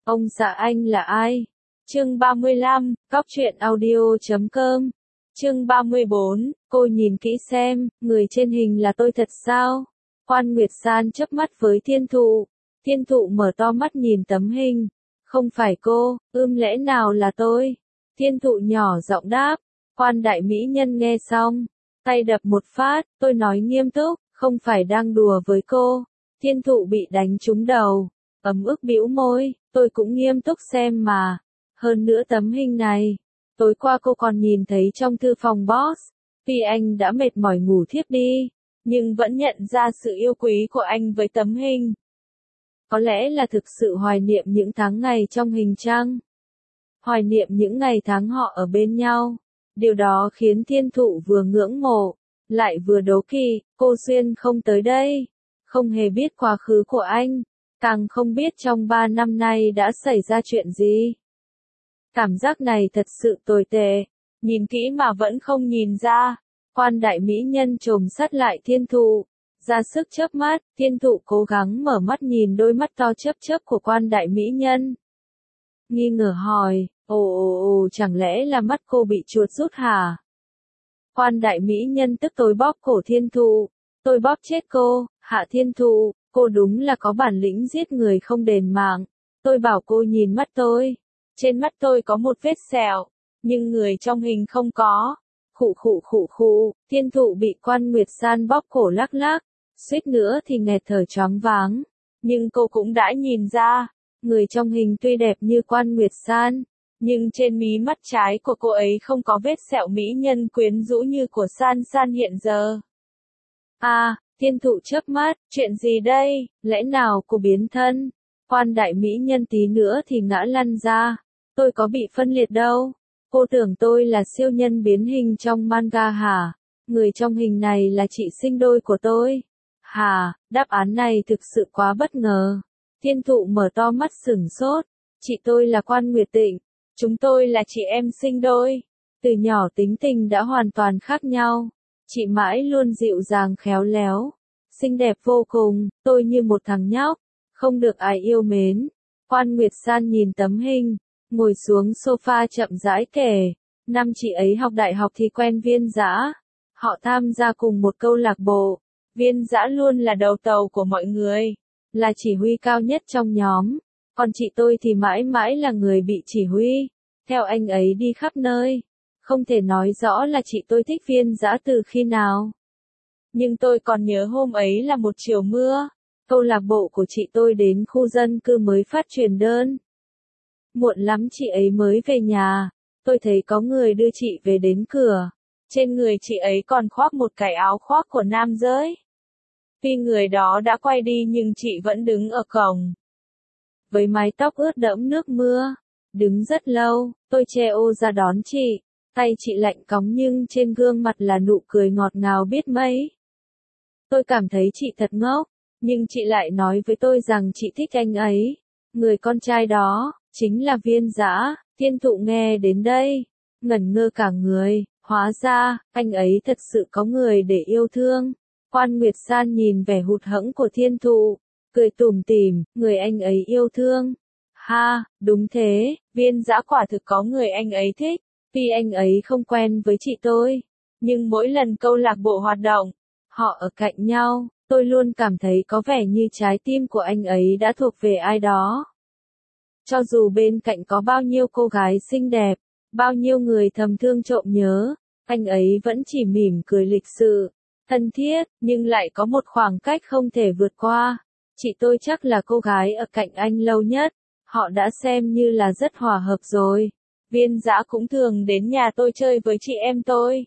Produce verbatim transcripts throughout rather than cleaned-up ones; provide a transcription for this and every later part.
Ông xã anh là ai? Chương ba mươi lăm, cóc truyện audio chấm com. Chương ba mươi bốn, cô nhìn kỹ xem, người trên hình là tôi thật sao? Quan Nguyệt San chớp mắt với Thiên Thụ. Thiên Thụ mở to mắt nhìn tấm hình. Không phải cô, ưm lẽ nào là tôi? Thiên Thụ nhỏ giọng đáp. Quan đại mỹ nhân nghe xong, tay đập một phát, tôi nói nghiêm túc, không phải đang đùa với cô. Thiên Thụ bị đánh trúng đầu, ấm ức bĩu môi, tôi cũng nghiêm túc xem mà. Hơn nữa tấm hình này, tối qua cô còn nhìn thấy trong thư phòng boss. Tuy anh đã mệt mỏi ngủ thiếp đi, nhưng vẫn nhận ra sự yêu quý của anh với tấm hình. Có lẽ là thực sự hoài niệm những tháng ngày trong hình chăng? Hoài niệm những ngày tháng họ ở bên nhau. Điều đó khiến Thiên Thụ vừa ngưỡng mộ, lại vừa đố kỵ. Cô Xuyên không tới đây, không hề biết quá khứ của anh, càng không biết trong ba năm nay đã xảy ra chuyện gì. Cảm giác này thật sự tồi tệ, nhìn kỹ mà vẫn không nhìn ra. Quan đại mỹ nhân chồm sát lại Thiên Thụ, ra sức chớp mắt. Thiên Thụ cố gắng mở mắt nhìn đôi mắt to chớp chớp của quan đại mỹ nhân. Nghi ngờ hỏi, ồ ồ ồ chẳng lẽ là mắt cô bị chuột rút hả? Quan đại mỹ nhân tức tối bóp cổ Thiên Thụ. Tôi bóp chết cô, hạ Thiên Thụ, cô đúng là có bản lĩnh giết người không đền mạng. Tôi bảo cô nhìn mắt tôi. Trên mắt tôi có một vết sẹo, nhưng người trong hình không có. Khụ khụ khụ khụ, Thiên Thụ bị Quan Nguyệt San bóp cổ lắc lắc, suýt nữa thì nghẹt thở choáng váng. Nhưng cô cũng đã nhìn ra, người trong hình tuy đẹp như Quan Nguyệt San, nhưng trên mí mắt trái của cô ấy không có vết sẹo mỹ nhân quyến rũ như của San San hiện giờ. À, Thiên Thụ chớp mắt, chuyện gì đây, lẽ nào cô biến thân? Quan đại mỹ nhân tí nữa thì ngã lăn ra. Tôi có bị phân liệt đâu. Cô tưởng tôi là siêu nhân biến hình trong manga hả? Người trong hình này là chị sinh đôi của tôi. Hà, đáp án này thực sự quá bất ngờ. Thiên Thụ mở to mắt sửng sốt. Chị tôi là Quan Nguyệt Tịnh. Chúng tôi là chị em sinh đôi. Từ nhỏ tính tình đã hoàn toàn khác nhau. Chị mãi luôn dịu dàng khéo léo, xinh đẹp vô cùng, tôi như một thằng nhóc, không được ai yêu mến. Quan Nguyệt San nhìn tấm hình, ngồi xuống sofa chậm rãi kể. Năm chị ấy học đại học thì quen Viên Dã. Họ tham gia cùng một câu lạc bộ. Viên Dã luôn là đầu tàu của mọi người, là chỉ huy cao nhất trong nhóm. Còn chị tôi thì mãi mãi là người bị chỉ huy, theo anh ấy đi khắp nơi. Không thể nói rõ là chị tôi thích Viên Dã từ khi nào. Nhưng tôi còn nhớ hôm ấy là một chiều mưa, câu lạc bộ của chị tôi đến khu dân cư mới phát truyền đơn. Muộn lắm chị ấy mới về nhà, tôi thấy có người đưa chị về đến cửa. Trên người chị ấy còn khoác một cái áo khoác của nam giới. Tuy người đó đã quay đi nhưng chị vẫn đứng ở cổng, với mái tóc ướt đẫm nước mưa. Đứng rất lâu, tôi che ô ra đón chị. Tay chị lạnh cóng nhưng trên gương mặt là nụ cười ngọt ngào biết mấy. Tôi cảm thấy chị thật ngốc, nhưng chị lại nói với tôi rằng chị thích anh ấy. Người con trai đó, chính là Viên Dã. Thiên Thụ nghe đến đây, ngẩn ngơ cả người, hóa ra, anh ấy thật sự có người để yêu thương. Quan Nguyệt San nhìn vẻ hụt hẫng của Thiên Thụ, cười tủm tỉm, người anh ấy yêu thương. Ha, đúng thế, Viên Dã quả thực có người anh ấy thích. Tuy anh ấy không quen với chị tôi, nhưng mỗi lần câu lạc bộ hoạt động, họ ở cạnh nhau, tôi luôn cảm thấy có vẻ như trái tim của anh ấy đã thuộc về ai đó. Cho dù bên cạnh có bao nhiêu cô gái xinh đẹp, bao nhiêu người thầm thương trộm nhớ, anh ấy vẫn chỉ mỉm cười lịch sự, thân thiết, nhưng lại có một khoảng cách không thể vượt qua. Chị tôi chắc là cô gái ở cạnh anh lâu nhất, họ đã xem như là rất hòa hợp rồi. Viên Dã cũng thường đến nhà tôi chơi với chị em tôi.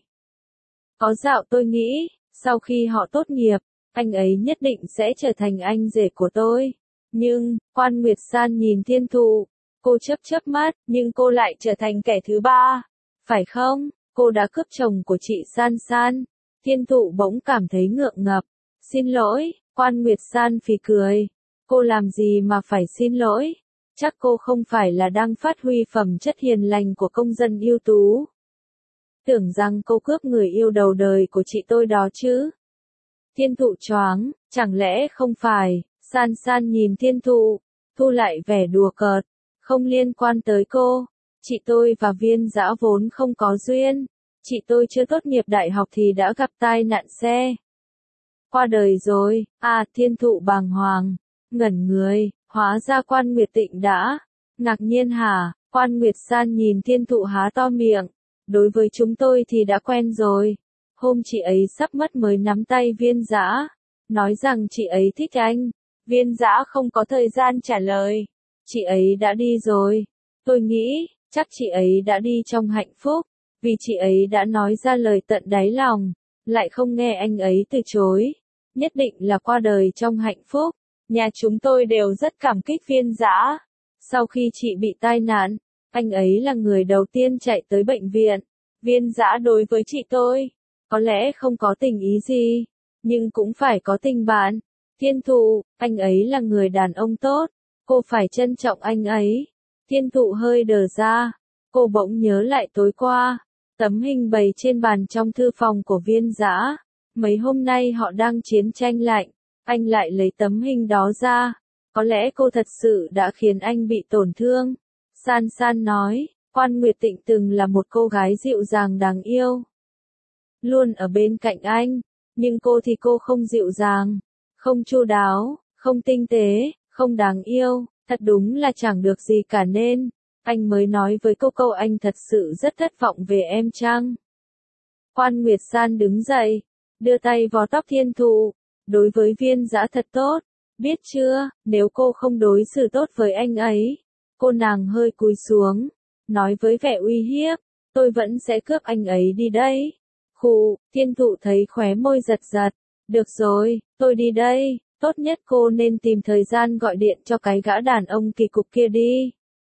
Có dạo tôi nghĩ, sau khi họ tốt nghiệp, anh ấy nhất định sẽ trở thành anh rể của tôi. Nhưng, Quan Nguyệt San nhìn Thiên Thụ, cô chớp chớp mắt, nhưng cô lại trở thành kẻ thứ ba. Phải không? Cô đã cướp chồng của chị San San. Thiên Thụ bỗng cảm thấy ngượng ngập. Xin lỗi, Quan Nguyệt San phì cười. Cô làm gì mà phải xin lỗi? Chắc cô không phải là đang phát huy phẩm chất hiền lành của công dân ưu tú. Tưởng rằng cô cướp người yêu đầu đời của chị tôi đó chứ. Thiên Thụ choáng, chẳng lẽ không phải? San San nhìn Thiên Thụ, thu lại vẻ đùa cợt. không liên quan tới cô. Chị tôi và Viên Dã vốn không có duyên. Chị tôi chưa tốt nghiệp đại học thì đã gặp tai nạn xe. Qua đời rồi. À, Thiên Thụ bàng hoàng, ngẩn người, hóa ra Quan Nguyệt Tịnh đã. Ngạc nhiên hả? Quan Nguyệt San nhìn Thiên Thụ há to miệng. Đối với chúng tôi thì đã quen rồi. Hôm chị ấy sắp mất mới nắm tay Viên Dã, nói rằng chị ấy thích anh. Viên Dã không có thời gian trả lời. Chị ấy đã đi rồi. Tôi nghĩ, chắc chị ấy đã đi trong hạnh phúc, vì chị ấy đã nói ra lời tận đáy lòng, lại không nghe anh ấy từ chối. Nhất định là qua đời trong hạnh phúc. Nhà chúng tôi đều rất cảm kích Viên Dã. Sau khi chị bị tai nạn, anh ấy là người đầu tiên chạy tới bệnh viện. Viên Dã đối với chị tôi, có lẽ không có tình ý gì, nhưng cũng phải có tình bạn. Thiên Thụ, anh ấy là người đàn ông tốt, cô phải trân trọng anh ấy. Thiên Thụ hơi đờ ra, cô bỗng nhớ lại tối qua, tấm hình bày trên bàn trong thư phòng của Viên Dã. Mấy hôm nay họ đang chiến tranh lạnh, anh lại lấy tấm hình đó ra. Có lẽ cô thật sự đã khiến anh bị tổn thương. San San nói, Quan Nguyệt Tịnh từng là một cô gái dịu dàng đáng yêu, luôn ở bên cạnh anh, nhưng cô thì cô không dịu dàng, không chu đáo, không tinh tế, không đáng yêu, thật đúng là chẳng được gì cả nên, anh mới nói với cô câu anh thật sự rất thất vọng về em chăng? Quan Nguyệt San đứng dậy, đưa tay vò tóc Thiên Thụ, đối với Viên Dã thật tốt, biết chưa, nếu cô không đối xử tốt với anh ấy. Cô nàng hơi cúi xuống, nói với vẻ uy hiếp, tôi vẫn sẽ cướp anh ấy đi đấy. Khụ, Thiên Thụ thấy khóe môi giật giật, được rồi, tôi đi đây, tốt nhất cô nên tìm thời gian gọi điện cho cái gã đàn ông kỳ cục kia đi.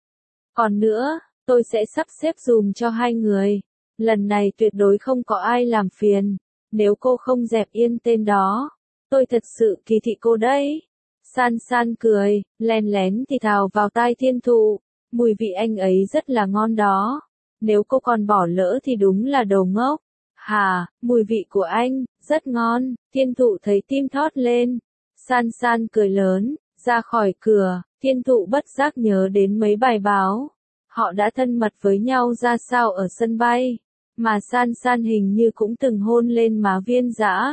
Còn nữa, tôi sẽ sắp xếp giùm cho hai người, lần này tuyệt đối không có ai làm phiền, nếu cô không dẹp yên tên đó, tôi thật sự kỳ thị cô đấy. San San cười, lén lén thì thào vào tai Thiên Thụ, mùi vị anh ấy rất là ngon đó, nếu cô còn bỏ lỡ thì đúng là đồ ngốc. Hà, mùi vị của anh, rất ngon. Thiên Thụ thấy tim thót lên. San San cười lớn, ra khỏi cửa, Thiên Thụ bất giác nhớ đến mấy bài báo. Họ đã thân mật với nhau ra sao ở sân bay, mà San San hình như cũng từng hôn lên má Viên Dã.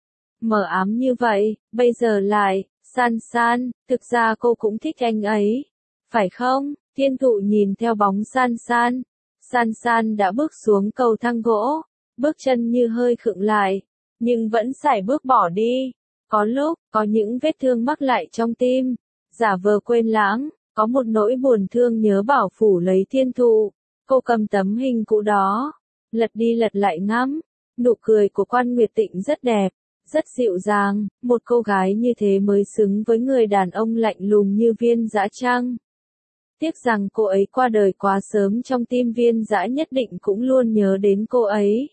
Mờ ám như vậy, bây giờ lại, San San, thực ra cô cũng thích anh ấy, phải không? Thiên Thụ nhìn theo bóng San San. San San đã bước xuống cầu thang gỗ, bước chân như hơi khựng lại, nhưng vẫn sải bước bỏ đi. Có lúc, có những vết thương mắc lại trong tim, giả vờ quên lãng, có một nỗi buồn thương nhớ bảo phủ lấy Thiên Thụ. Cô cầm tấm hình cũ đó, lật đi lật lại ngắm, nụ cười của Quan Nguyệt Tịnh rất đẹp, rất dịu dàng, một cô gái như thế mới xứng với người đàn ông lạnh lùng như Viên Dã chăng? Tiếc rằng cô ấy qua đời quá sớm, trong tim Viên Dã nhất định cũng luôn nhớ đến cô ấy.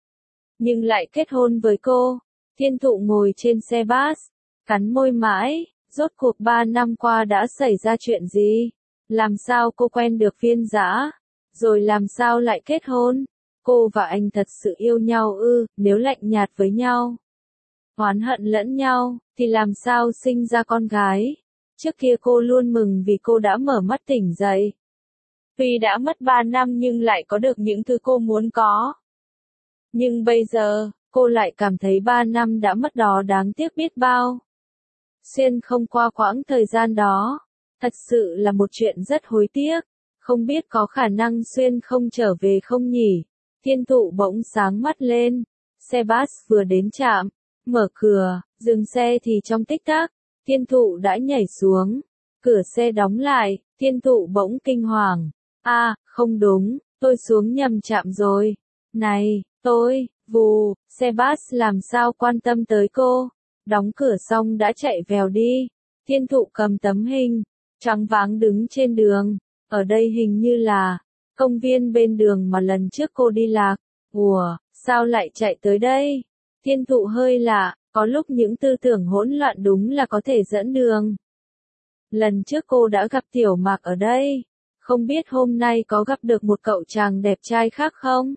Nhưng lại kết hôn với cô. Thiên Thụ ngồi trên xe bus, cắn môi mãi, rốt cuộc ba năm qua đã xảy ra chuyện gì? Làm sao cô quen được Viên Dã? Rồi làm sao lại kết hôn? Cô và anh thật sự yêu nhau ư? Nếu lạnh nhạt với nhau, oán hận lẫn nhau, thì làm sao sinh ra con gái? Trước kia cô luôn mừng vì cô đã mở mắt tỉnh dậy. Tuy đã mất ba năm nhưng lại có được những thứ cô muốn có. Nhưng bây giờ, cô lại cảm thấy ba năm đã mất đó đáng tiếc biết bao. Xuyên không qua quãng thời gian đó, thật sự là một chuyện rất hối tiếc. Không biết có khả năng Xuyên không trở về không nhỉ? Thiên Thụ bỗng sáng mắt lên. Xe bus vừa đến trạm, mở cửa, dừng xe thì trong tích tắc, Thiên Thụ đã nhảy xuống. Cửa xe đóng lại, Thiên Thụ bỗng kinh hoàng. À, không đúng, tôi xuống nhầm trạm rồi. Này, tôi, vù, xe bus làm sao quan tâm tới cô. Đóng cửa xong đã chạy vèo đi. Thiên Thụ cầm tấm hình, choáng váng đứng trên đường. Ở đây hình như là công viên bên đường mà lần trước cô đi lạc. Ủa, sao lại chạy tới đây? Thiên Thụ hơi lạ, có lúc những tư tưởng hỗn loạn đúng là có thể dẫn đường. Lần trước cô đã gặp Tiểu Mạc ở đây, không biết hôm nay có gặp được một cậu chàng đẹp trai khác không?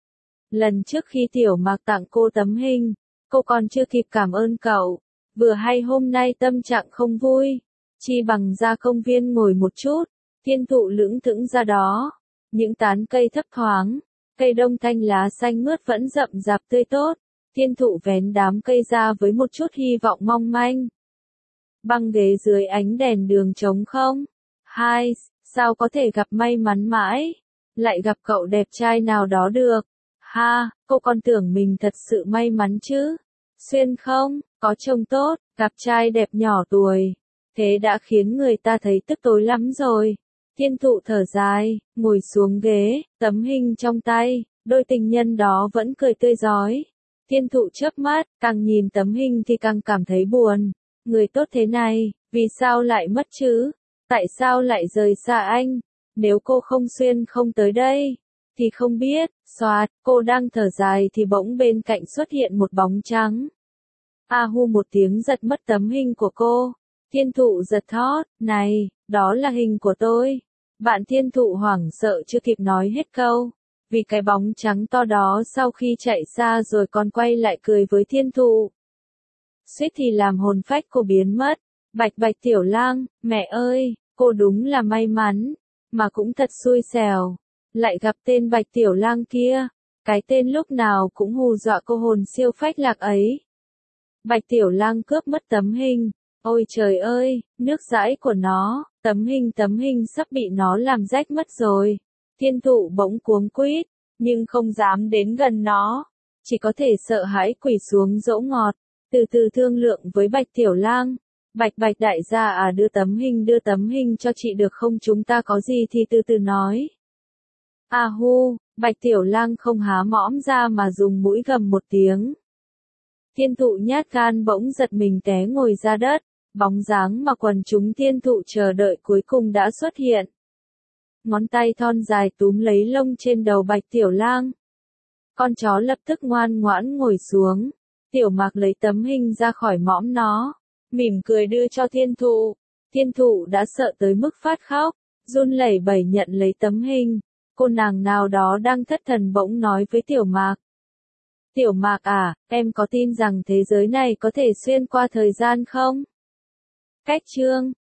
Lần trước khi Tiểu Mạc tặng cô tấm hình, cô còn chưa kịp cảm ơn cậu, vừa hay hôm nay tâm trạng không vui, chi bằng ra công viên ngồi một chút, Thiên thụ lững thững ra đó, những tán cây thấp thoáng, cây đông thanh lá xanh mướt vẫn rậm rạp tươi tốt. Thiên thụ vén đám cây ra với một chút hy vọng mong manh. Băng ghế dưới ánh đèn đường trống không? Hai, sao có thể gặp may mắn mãi? Lại gặp cậu đẹp trai nào đó được? Ha, cô còn tưởng mình thật sự may mắn chứ? Xuyên không, có chồng tốt, gặp trai đẹp nhỏ tuổi. Thế đã khiến người ta thấy tức tối lắm rồi. Thiên thụ thở dài, ngồi xuống ghế, tấm hình trong tay, đôi tình nhân đó vẫn cười tươi rói. Thiên thụ chớp mắt, càng nhìn tấm hình thì càng cảm thấy buồn. Người tốt thế này, vì sao lại mất chứ? Tại sao lại rời xa anh? Nếu cô không xuyên không tới đây, thì không biết. Xoạt, cô đang thở dài thì bỗng bên cạnh xuất hiện một bóng trắng. A hu một tiếng giật mất tấm hình của cô. Thiên thụ giật thót, này, đó là hình của tôi. Bạn thiên thụ hoảng sợ chưa kịp nói hết câu. Vì cái bóng trắng to đó sau khi chạy xa rồi còn quay lại cười với thiên thụ. Suýt thì làm hồn phách cô biến mất. Bạch bạch tiểu lang, mẹ ơi, cô đúng là may mắn. Mà cũng thật xui xẻo. Lại gặp tên bạch tiểu lang kia. Cái tên lúc nào cũng hù dọa cô hồn siêu phách lạc ấy. Bạch tiểu lang cướp mất tấm hình. Ôi trời ơi, nước dãi của nó, tấm hình tấm hình sắp bị nó làm rách mất rồi. Thiên thụ bỗng cuống quýt, nhưng không dám đến gần nó. Chỉ có thể sợ hãi quỳ xuống dỗ ngọt, từ từ thương lượng với Bạch Tiểu Lang. Bạch Bạch đại gia à, đưa tấm hình đưa tấm hình cho chị được không, chúng ta có gì thì từ từ nói. À hu, Bạch Tiểu Lang không há mõm ra mà dùng mũi gầm một tiếng. Thiên thụ nhát gan bỗng giật mình té ngồi ra đất, bóng dáng mà quần chúng thiên thụ chờ đợi cuối cùng đã xuất hiện. Ngón tay thon dài túm lấy lông trên đầu Bạch Tiểu Lang. Con chó lập tức ngoan ngoãn ngồi xuống. Tiểu Mạc lấy tấm hình ra khỏi mõm nó, mỉm cười đưa cho thiên thụ. Thiên thụ đã sợ tới mức phát khóc, run lẩy bẩy nhận lấy tấm hình. Cô nàng nào đó đang thất thần bỗng nói với Tiểu Mạc. Tiểu Mạc à, em có tin rằng thế giới này có thể xuyên qua thời gian không? Cách chương